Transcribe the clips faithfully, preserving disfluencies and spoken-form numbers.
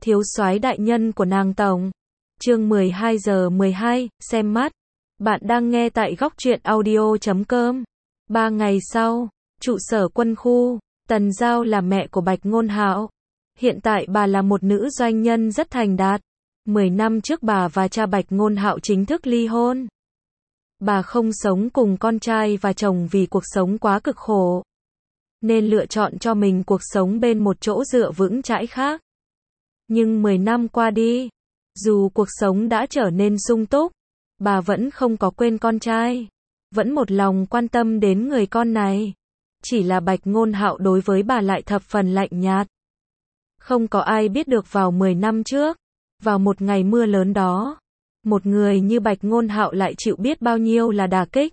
thiếu soái đại nhân của nàng tổng. Chương mười hai giờ mười hai, xem mắt. Bạn đang nghe tại góc truyện audio chấm com. Ba ngày sau, trụ sở quân khu, Tần Giao là mẹ của Bạch Ngôn Hạo. Hiện tại bà là một nữ doanh nhân rất thành đạt. Mười năm trước bà và cha Bạch Ngôn Hạo chính thức ly hôn. Bà không sống cùng con trai và chồng vì cuộc sống quá cực khổ, nên lựa chọn cho mình cuộc sống bên một chỗ dựa vững chãi khác. Nhưng mười năm qua đi, dù cuộc sống đã trở nên sung túc, bà vẫn không có quên con trai, vẫn một lòng quan tâm đến người con này. Chỉ là Bạch Ngôn Hạo đối với bà lại thập phần lạnh nhạt. Không có ai biết được vào mười năm trước, vào một ngày mưa lớn đó, một người như Bạch Ngôn Hạo lại chịu biết bao nhiêu là đả kích.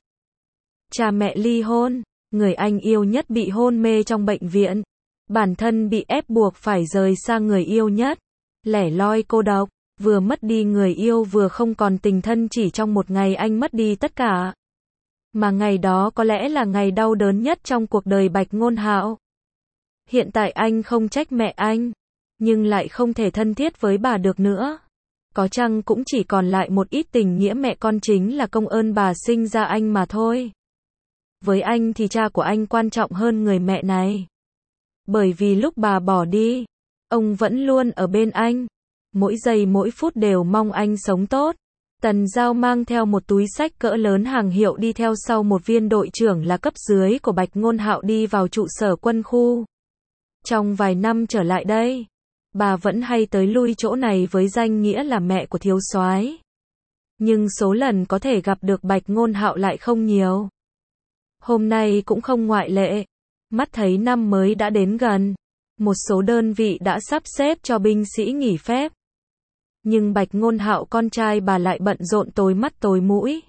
Cha mẹ ly hôn, người anh yêu nhất bị hôn mê trong bệnh viện, bản thân bị ép buộc phải rời xa người yêu nhất, lẻ loi cô độc, vừa mất đi người yêu vừa không còn tình thân. Chỉ trong một ngày anh mất đi tất cả. Mà ngày đó có lẽ là ngày đau đớn nhất trong cuộc đời Bạch Ngôn Hạo. Hiện tại anh không trách mẹ anh, nhưng lại không thể thân thiết với bà được nữa. Có chăng cũng chỉ còn lại một ít tình nghĩa mẹ con, chính là công ơn bà sinh ra anh mà thôi. Với anh thì cha của anh quan trọng hơn người mẹ này. Bởi vì lúc bà bỏ đi, ông vẫn luôn ở bên anh. Mỗi giây mỗi phút đều mong anh sống tốt. Tần Giao mang theo một túi xách cỡ lớn hàng hiệu đi theo sau một viên đội trưởng là cấp dưới của Bạch Ngôn Hạo đi vào trụ sở quân khu. Trong vài năm trở lại đây, bà vẫn hay tới lui chỗ này với danh nghĩa là mẹ của thiếu soái. Nhưng số lần có thể gặp được Bạch Ngôn Hạo lại không nhiều. Hôm nay cũng không ngoại lệ. Mắt thấy năm mới đã đến gần, một số đơn vị đã sắp xếp cho binh sĩ nghỉ phép. Nhưng Bạch Ngôn Hạo con trai bà lại bận rộn tối mắt tối mũi.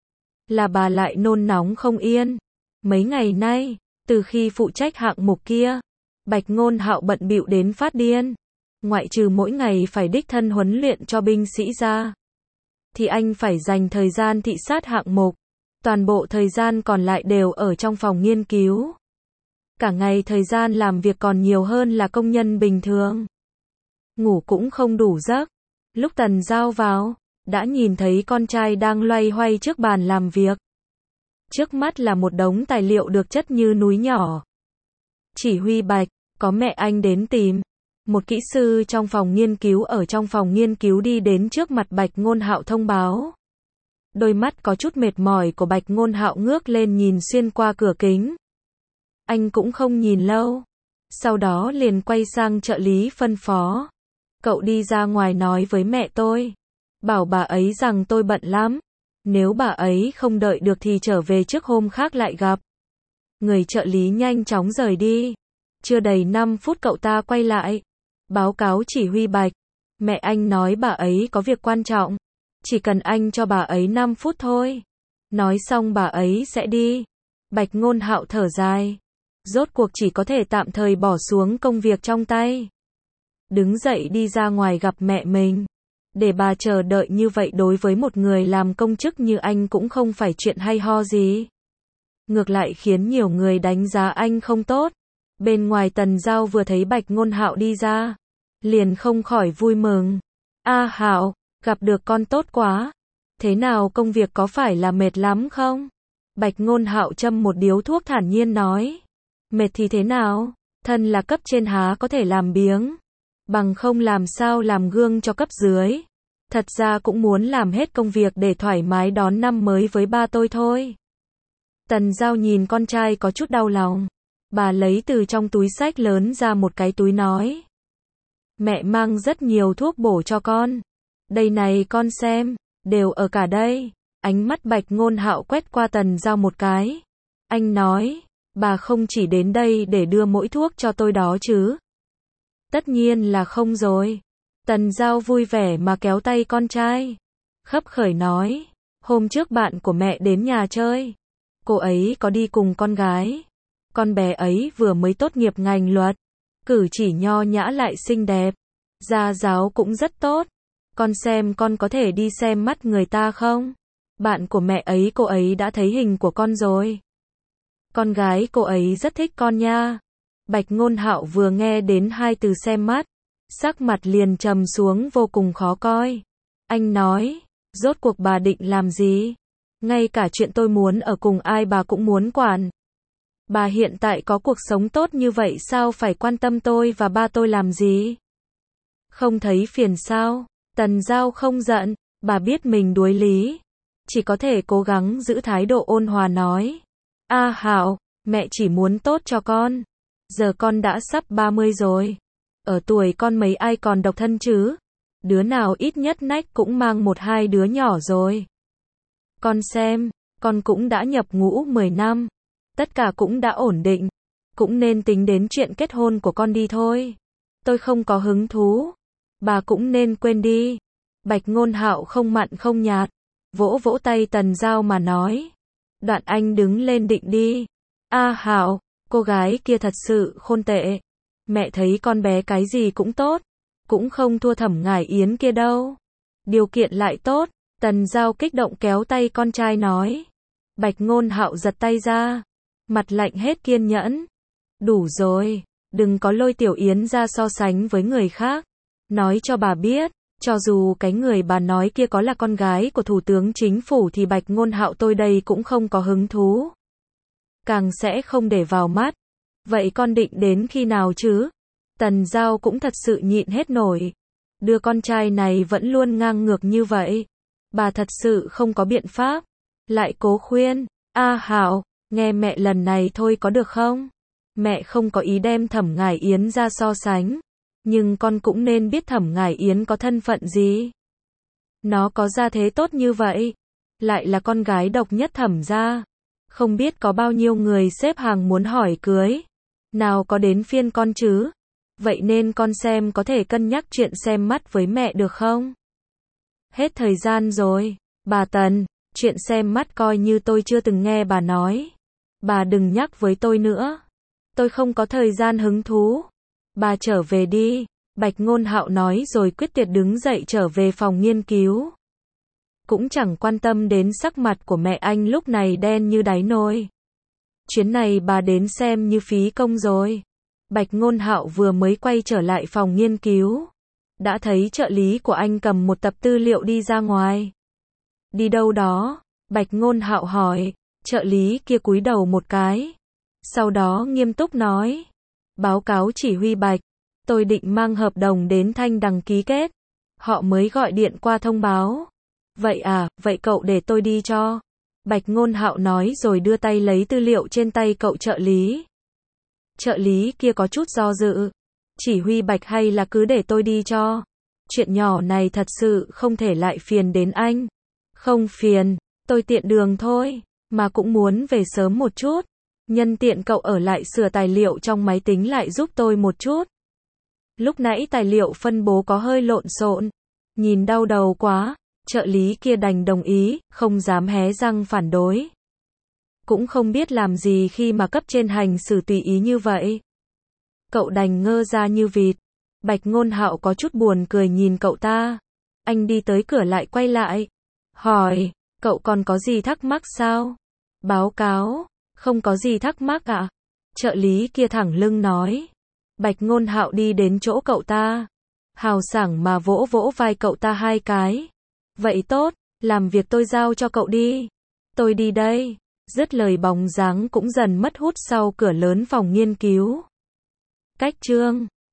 Là bà lại nôn nóng không yên. Mấy ngày nay, từ khi phụ trách hạng mục kia, Bạch Ngôn Hạo bận bịu đến phát điên. Ngoại trừ mỗi ngày phải đích thân huấn luyện cho binh sĩ ra, thì anh phải dành thời gian thị sát hạng mục. Toàn bộ thời gian còn lại đều ở trong phòng nghiên cứu. Cả ngày thời gian làm việc còn nhiều hơn là công nhân bình thường. Ngủ cũng không đủ giấc. Lúc Tần Giao vào, đã nhìn thấy con trai đang loay hoay trước bàn làm việc. Trước mắt là một đống tài liệu được chất như núi nhỏ. Chỉ huy Bạch, có mẹ anh đến tìm. Một kỹ sư trong phòng nghiên cứu ở trong phòng nghiên cứu đi đến trước mặt Bạch Ngôn Hạo thông báo. Đôi mắt có chút mệt mỏi của Bạch Ngôn Hạo ngước lên nhìn xuyên qua cửa kính. Anh cũng không nhìn lâu. Sau đó liền quay sang trợ lý phân phó. Cậu đi ra ngoài nói với mẹ tôi. Bảo bà ấy rằng tôi bận lắm. Nếu bà ấy không đợi được thì trở về trước hôm khác lại gặp. Người trợ lý nhanh chóng rời đi. Chưa đầy năm phút cậu ta quay lại. Báo cáo chỉ huy Bạch. Mẹ anh nói bà ấy có việc quan trọng. Chỉ cần anh cho bà ấy năm phút thôi. Nói xong bà ấy sẽ đi. Bạch Ngôn Hạo thở dài. Rốt cuộc chỉ có thể tạm thời bỏ xuống công việc trong tay. Đứng dậy đi ra ngoài gặp mẹ mình. Để bà chờ đợi như vậy đối với một người làm công chức như anh cũng không phải chuyện hay ho gì. Ngược lại khiến nhiều người đánh giá anh không tốt. Bên ngoài Tần Giao vừa thấy Bạch Ngôn Hạo đi ra, liền không khỏi vui mừng. A Hạo, gặp được con tốt quá. Thế nào, công việc có phải là mệt lắm không? Bạch Ngôn Hạo châm một điếu thuốc thản nhiên nói. Mệt thì thế nào? Thân là cấp trên há có thể làm biếng. Bằng không làm sao làm gương cho cấp dưới. Thật ra cũng muốn làm hết công việc để thoải mái đón năm mới với ba tôi thôi. Tần Giao nhìn con trai có chút đau lòng. Bà lấy từ trong túi xách lớn ra một cái túi nói. Mẹ mang rất nhiều thuốc bổ cho con. Đây này con xem, đều ở cả đây. Ánh mắt Bạch Ngôn Hạo quét qua Tần Giao một cái. Anh nói, bà không chỉ đến đây để đưa mỗi thuốc cho tôi đó chứ? Tất nhiên là không rồi. Tần Giao vui vẻ mà kéo tay con trai. Khấp khởi nói, hôm trước bạn của mẹ đến nhà chơi. Cô ấy có đi cùng con gái. Con bé ấy vừa mới tốt nghiệp ngành luật. Cử chỉ nho nhã lại xinh đẹp. Gia giáo cũng rất tốt. Con xem con có thể đi xem mắt người ta không? Bạn của mẹ ấy, cô ấy đã thấy hình của con rồi. Con gái cô ấy rất thích con nha. Bạch Ngôn Hạo vừa nghe đến hai từ xem mắt, sắc mặt liền trầm xuống vô cùng khó coi. Anh nói, rốt cuộc bà định làm gì? Ngay cả chuyện tôi muốn ở cùng ai bà cũng muốn quản. Bà hiện tại có cuộc sống tốt như vậy sao phải quan tâm tôi và ba tôi làm gì? Không thấy phiền sao? Tần Giao không giận, bà biết mình đuối lý. Chỉ có thể cố gắng giữ thái độ ôn hòa nói. A Hạo, mẹ chỉ muốn tốt cho con. Giờ con đã sắp ba mươi rồi. Ở tuổi con mấy ai còn độc thân chứ? Đứa nào ít nhất nách cũng mang một hai đứa nhỏ rồi. Con xem, con cũng đã nhập ngũ mười năm. Tất cả cũng đã ổn định. Cũng nên tính đến chuyện kết hôn của con đi thôi. Tôi không có hứng thú. Bà cũng nên quên đi. Bạch Ngôn Hạo không mặn không nhạt. Vỗ vỗ tay Tần Giao mà nói. Đoạn Anh đứng lên định đi. A Hạo, cô gái kia thật sự khôn tệ. Mẹ thấy con bé cái gì cũng tốt. Cũng không thua Thẩm Ngải Yến kia đâu. Điều kiện lại tốt. Tần Giao kích động kéo tay con trai nói. Bạch Ngôn Hạo giật tay ra. Mặt lạnh hết kiên nhẫn. Đủ rồi. Đừng có lôi Tiểu Yến ra so sánh với người khác. Nói cho bà biết. Cho dù cái người bà nói kia có là con gái của Thủ tướng Chính phủ thì Bạch Ngôn Hạo tôi đây cũng không có hứng thú. Càng sẽ không để vào mắt. Vậy con định đến khi nào chứ? Tần Giao cũng thật sự nhịn hết nổi. Đứa con trai này vẫn luôn ngang ngược như vậy. Bà thật sự không có biện pháp. Lại cố khuyên. A Hạo, nghe mẹ lần này thôi có được không? Mẹ không có ý đem Thẩm Ngải Yến ra so sánh. Nhưng con cũng nên biết Thẩm Ngải Yến có thân phận gì. Nó có gia thế tốt như vậy. Lại là con gái độc nhất Thẩm gia. Không biết có bao nhiêu người xếp hàng muốn hỏi cưới. Nào có đến phiên con chứ. Vậy nên con xem có thể cân nhắc chuyện xem mắt với mẹ được không? Hết thời gian rồi. Bà Tần, chuyện xem mắt coi như tôi chưa từng nghe bà nói. Bà đừng nhắc với tôi nữa. Tôi không có thời gian hứng thú. Bà trở về đi. Bạch Ngôn Hạo nói rồi quyết tuyệt đứng dậy trở về phòng nghiên cứu. Cũng chẳng quan tâm đến sắc mặt của mẹ anh lúc này đen như đáy nồi. Chuyến này bà đến xem như phí công rồi. Bạch Ngôn Hạo vừa mới quay trở lại phòng nghiên cứu. Đã thấy trợ lý của anh cầm một tập tư liệu đi ra ngoài. Đi đâu đó? Bạch Ngôn Hạo hỏi. Trợ lý kia cúi đầu một cái. Sau đó nghiêm túc nói. Báo cáo chỉ huy Bạch. Tôi định mang hợp đồng đến Thanh Đằng ký kết. Họ mới gọi điện qua thông báo. Vậy à, vậy cậu để tôi đi cho. Bạch Ngôn Hạo nói rồi đưa tay lấy tư liệu trên tay cậu trợ lý. Trợ lý kia có chút do dự. Chỉ huy Bạch hay là cứ để tôi đi cho. Chuyện nhỏ này thật sự không thể lại phiền đến anh. Không phiền, tôi tiện đường thôi. Mà cũng muốn về sớm một chút. Nhân tiện cậu ở lại sửa tài liệu trong máy tính lại giúp tôi một chút. Lúc nãy tài liệu phân bố có hơi lộn xộn. Nhìn đau đầu quá. Trợ lý kia đành đồng ý, không dám hé răng phản đối. Cũng không biết làm gì khi mà cấp trên hành xử tùy ý như vậy. Cậu đành ngơ ra như vịt. Bạch Ngôn Hạo có chút buồn cười nhìn cậu ta. Anh đi tới cửa lại quay lại. Hỏi, cậu còn có gì thắc mắc sao? Báo cáo, không có gì thắc mắc ạ. À? Trợ lý kia thẳng lưng nói. Bạch Ngôn Hạo đi đến chỗ cậu ta. Hào sảng mà vỗ vỗ vai cậu ta hai cái. Vậy tốt, làm việc tôi giao cho cậu đi. Tôi đi đây. Dứt lời bóng dáng cũng dần mất hút sau cửa lớn phòng nghiên cứu. Cách chương